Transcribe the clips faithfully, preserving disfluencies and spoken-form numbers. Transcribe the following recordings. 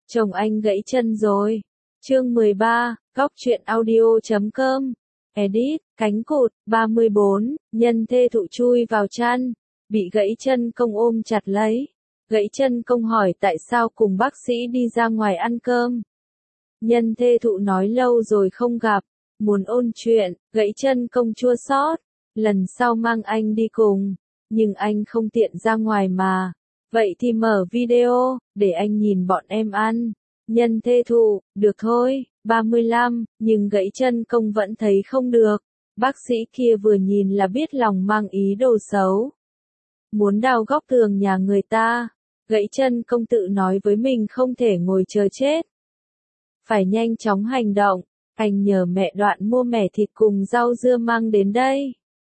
Chồng anh gãy chân rồi. Chương mười ba, góc truyện audio chấm com. Edit, cánh cụt, ba mươi bốn, nhân thê thụ chui vào chăn, bị gãy chân công ôm chặt lấy. Gãy chân công hỏi tại sao cùng bác sĩ đi ra ngoài ăn cơm. Nhân thê thụ nói lâu rồi không gặp, muốn ôn chuyện, gãy chân công chua xót. Lần sau mang anh đi cùng, nhưng anh không tiện ra ngoài mà. Vậy thì mở video, để anh nhìn bọn em ăn. Nhân thê thụ, được thôi, ba mươi lăm, nhưng gãy chân công vẫn thấy không được. Bác sĩ kia vừa nhìn là biết lòng mang ý đồ xấu. Muốn đào góc tường nhà người ta. Gãy chân công tự nói với mình không thể ngồi chờ chết. Phải nhanh chóng hành động, anh nhờ mẹ Đoạn mua mẻ thịt cùng rau dưa mang đến đây.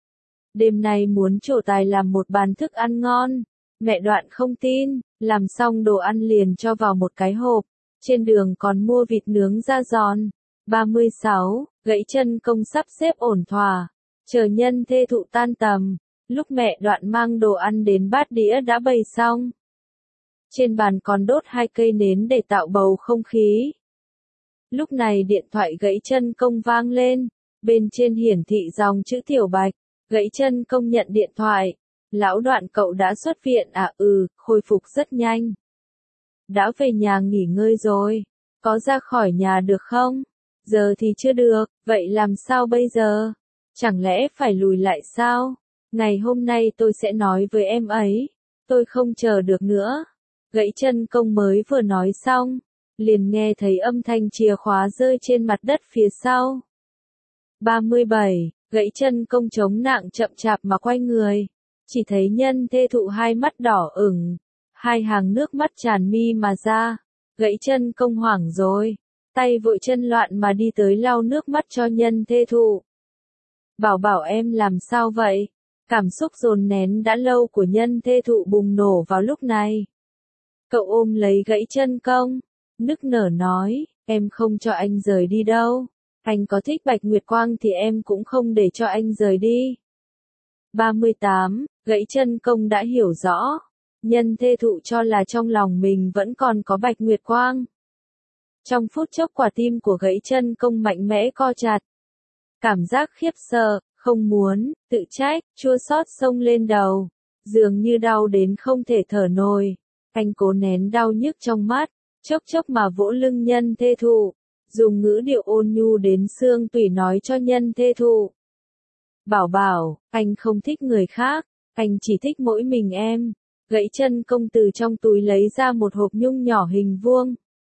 Đêm nay muốn trổ tài làm một bàn thức ăn ngon. Mẹ Đoạn không tin, làm xong đồ ăn liền cho vào một cái hộp. Trên đường còn mua vịt nướng da giòn. ba mươi sáu, gãy chân công sắp xếp ổn thỏa. Chờ nhân thê thụ tan tầm. Lúc mẹ Đoạn mang đồ ăn đến bát đĩa đã bày xong. Trên bàn còn đốt hai cây nến để tạo bầu không khí. Lúc này điện thoại gãy chân công vang lên. Bên trên hiển thị dòng chữ Tiểu Bạch. Gãy chân công nhận điện thoại. Lão Đoạn cậu đã xuất viện à? Ừ, khôi phục rất nhanh. Đã về nhà nghỉ ngơi rồi. Có ra khỏi nhà được không? Giờ thì chưa được, vậy làm sao bây giờ? Chẳng lẽ phải lùi lại sao? Ngày hôm nay tôi sẽ nói với em ấy. Tôi không chờ được nữa. Gãy chân công mới vừa nói xong. Liền nghe thấy âm thanh chìa khóa rơi trên mặt đất phía sau. ba mươi bảy, gãy chân công chống nặng chậm chạp mà quay người. Chỉ thấy nhân thê thụ hai mắt đỏ ửng. Hai hàng nước mắt tràn mi mà ra. Gãy chân công hoảng rồi. Tay vội chân loạn mà đi tới lau nước mắt cho nhân thê thụ. Bảo bảo em làm sao vậy? Cảm xúc dồn nén đã lâu của nhân thê thụ bùng nổ vào lúc này. Cậu ôm lấy gãy chân công. Nức nở nói, em không cho anh rời đi đâu. Anh có thích Bạch Nguyệt Quang thì em cũng không để cho anh rời đi. ba mươi tám, gãy chân công đã hiểu rõ. Nhân thê thụ cho là trong lòng mình vẫn còn có Bạch Nguyệt Quang. Trong phút chốc quả tim của gãy chân công mạnh mẽ co chặt. Cảm giác khiếp sợ, không muốn, tự trách, chua xót xông lên đầu. Dường như đau đến không thể thở nổi. Anh cố nén đau nhức trong mắt, chốc chốc mà vỗ lưng nhân thê thụ. Dùng ngữ điệu ôn nhu đến xương tủy nói cho nhân thê thụ. Bảo bảo, anh không thích người khác, anh chỉ thích mỗi mình em. Gãy chân công từ trong túi lấy ra một hộp nhung nhỏ hình vuông.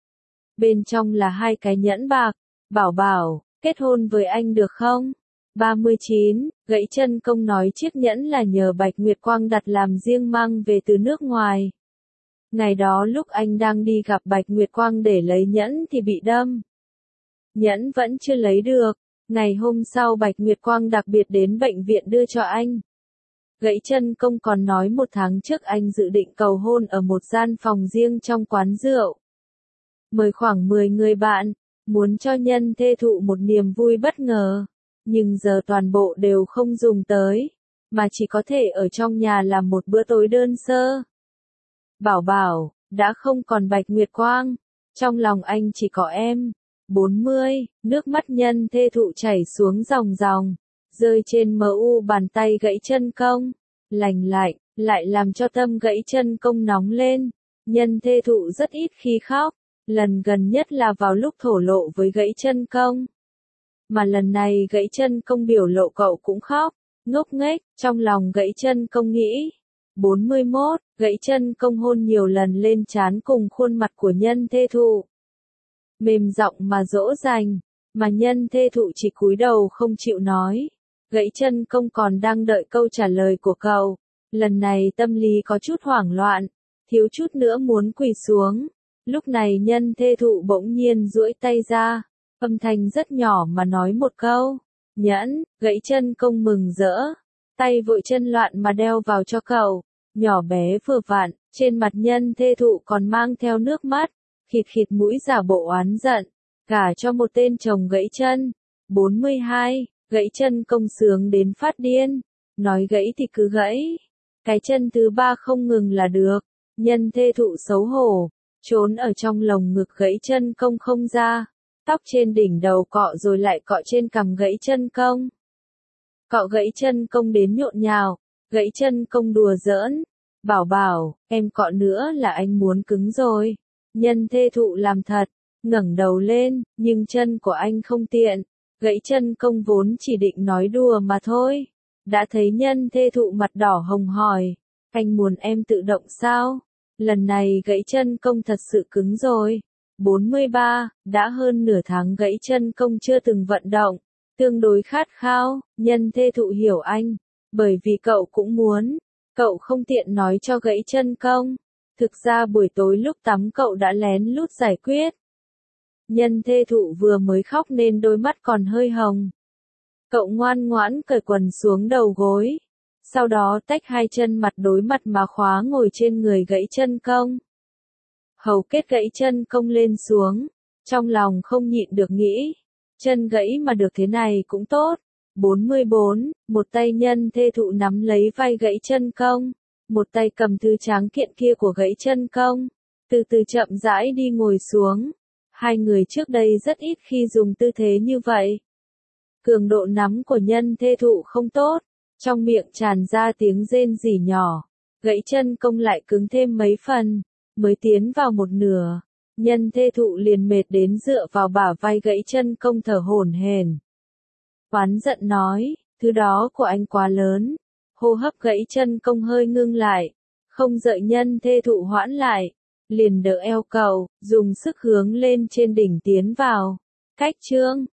Bên trong là hai cái nhẫn bạc. Bảo bảo, kết hôn với anh được không? ba mươi chín, gãy chân công nói chiếc nhẫn là nhờ Bạch Nguyệt Quang đặt làm riêng mang về từ nước ngoài. Ngày đó lúc anh đang đi gặp Bạch Nguyệt Quang để lấy nhẫn thì bị đâm. Nhẫn vẫn chưa lấy được. Ngày hôm sau Bạch Nguyệt Quang đặc biệt đến bệnh viện đưa cho anh. Gãy chân công còn nói một tháng trước anh dự định cầu hôn ở một gian phòng riêng trong quán rượu. Mời khoảng mười người bạn, muốn cho nhân thê thụ một niềm vui bất ngờ. Nhưng giờ toàn bộ đều không dùng tới, mà chỉ có thể ở trong nhà làm một bữa tối đơn sơ. Bảo bảo, đã không còn Bạch Nguyệt Quang, trong lòng anh chỉ có em. bốn mươi, nước mắt nhân thê thụ chảy xuống ròng ròng, rơi trên mờ u bàn tay gãy chân công, lành lạnh, lại làm cho tâm gãy chân công nóng lên. Nhân thê thụ rất ít khi khóc, lần gần nhất là vào lúc thổ lộ với gãy chân công. Mà lần này gãy chân công biểu lộ cậu cũng khóc, ngốc nghếch, trong lòng gãy chân công nghĩ. bốn mươi mốt, gãy chân công hôn nhiều lần lên trán cùng khuôn mặt của nhân thê thụ. Mềm giọng mà dỗ dành, mà nhân thê thụ chỉ cúi đầu không chịu nói. Gãy chân công còn đang đợi câu trả lời của cậu. Lần này tâm lý có chút hoảng loạn, thiếu chút nữa muốn quỳ xuống. Lúc này nhân thê thụ bỗng nhiên duỗi tay ra, âm thanh rất nhỏ mà nói một câu. Nhẫn, gãy chân công mừng rỡ. Tay vội chân loạn mà đeo vào cho cậu. Nhỏ bé vừa vặn, trên mặt nhân thê thụ còn mang theo nước mắt. Khịt khịt mũi giả bộ oán giận, gả cho một tên chồng gãy chân. bốn mươi hai, gãy chân công sướng đến phát điên, nói gãy thì cứ gãy, cái chân thứ ba không ngừng là được. Nhân thê thụ xấu hổ, trốn ở trong lồng ngực gãy chân công không ra, tóc trên đỉnh đầu cọ rồi lại cọ trên cằm gãy chân công. Cọ gãy chân công đến nhộn nhào, gãy chân công đùa giỡn, bảo bảo, em cọ nữa là anh muốn cứng rồi. Nhân thê thụ làm thật, ngẩng đầu lên, nhưng chân của anh không tiện, gãy chân công vốn chỉ định nói đùa mà thôi. Đã thấy nhân thê thụ mặt đỏ hồng hỏi, anh muốn em tự động sao? Lần này gãy chân công thật sự cứng rồi. bốn mươi ba, đã hơn nửa tháng gãy chân công chưa từng vận động, tương đối khát khao, nhân thê thụ hiểu anh, bởi vì cậu cũng muốn, cậu không tiện nói cho gãy chân công. Thực ra buổi tối lúc tắm cậu đã lén lút giải quyết. Nhân thê thụ vừa mới khóc nên đôi mắt còn hơi hồng. Cậu ngoan ngoãn cởi quần xuống đầu gối, sau đó tách hai chân mặt đối mặt mà khóa ngồi trên người gãy chân công. Hầu kết gãy chân công lên xuống, trong lòng không nhịn được nghĩ, chân gãy mà được thế này cũng tốt. bốn mươi bốn, một tay nhân thê thụ nắm lấy vai gãy chân công, một tay cầm thư tráng kiện kia của gãy chân công, từ từ chậm rãi đi ngồi xuống. Hai người trước đây rất ít khi dùng tư thế như vậy. Cường độ nắm của nhân thê thụ không tốt, trong miệng tràn ra tiếng rên rỉ nhỏ, gãy chân công lại cứng thêm mấy phần, mới tiến vào một nửa. Nhân thê thụ liền mệt đến dựa vào bả vai gãy chân công thở hổn hển. Oán giận nói, thứ đó của anh quá lớn. Hô hấp gãy chân công hơi ngưng lại, không đợi nhân thê thụ hoãn lại, liền đỡ eo cậu, dùng sức hướng lên trên đỉnh tiến vào. Cách chương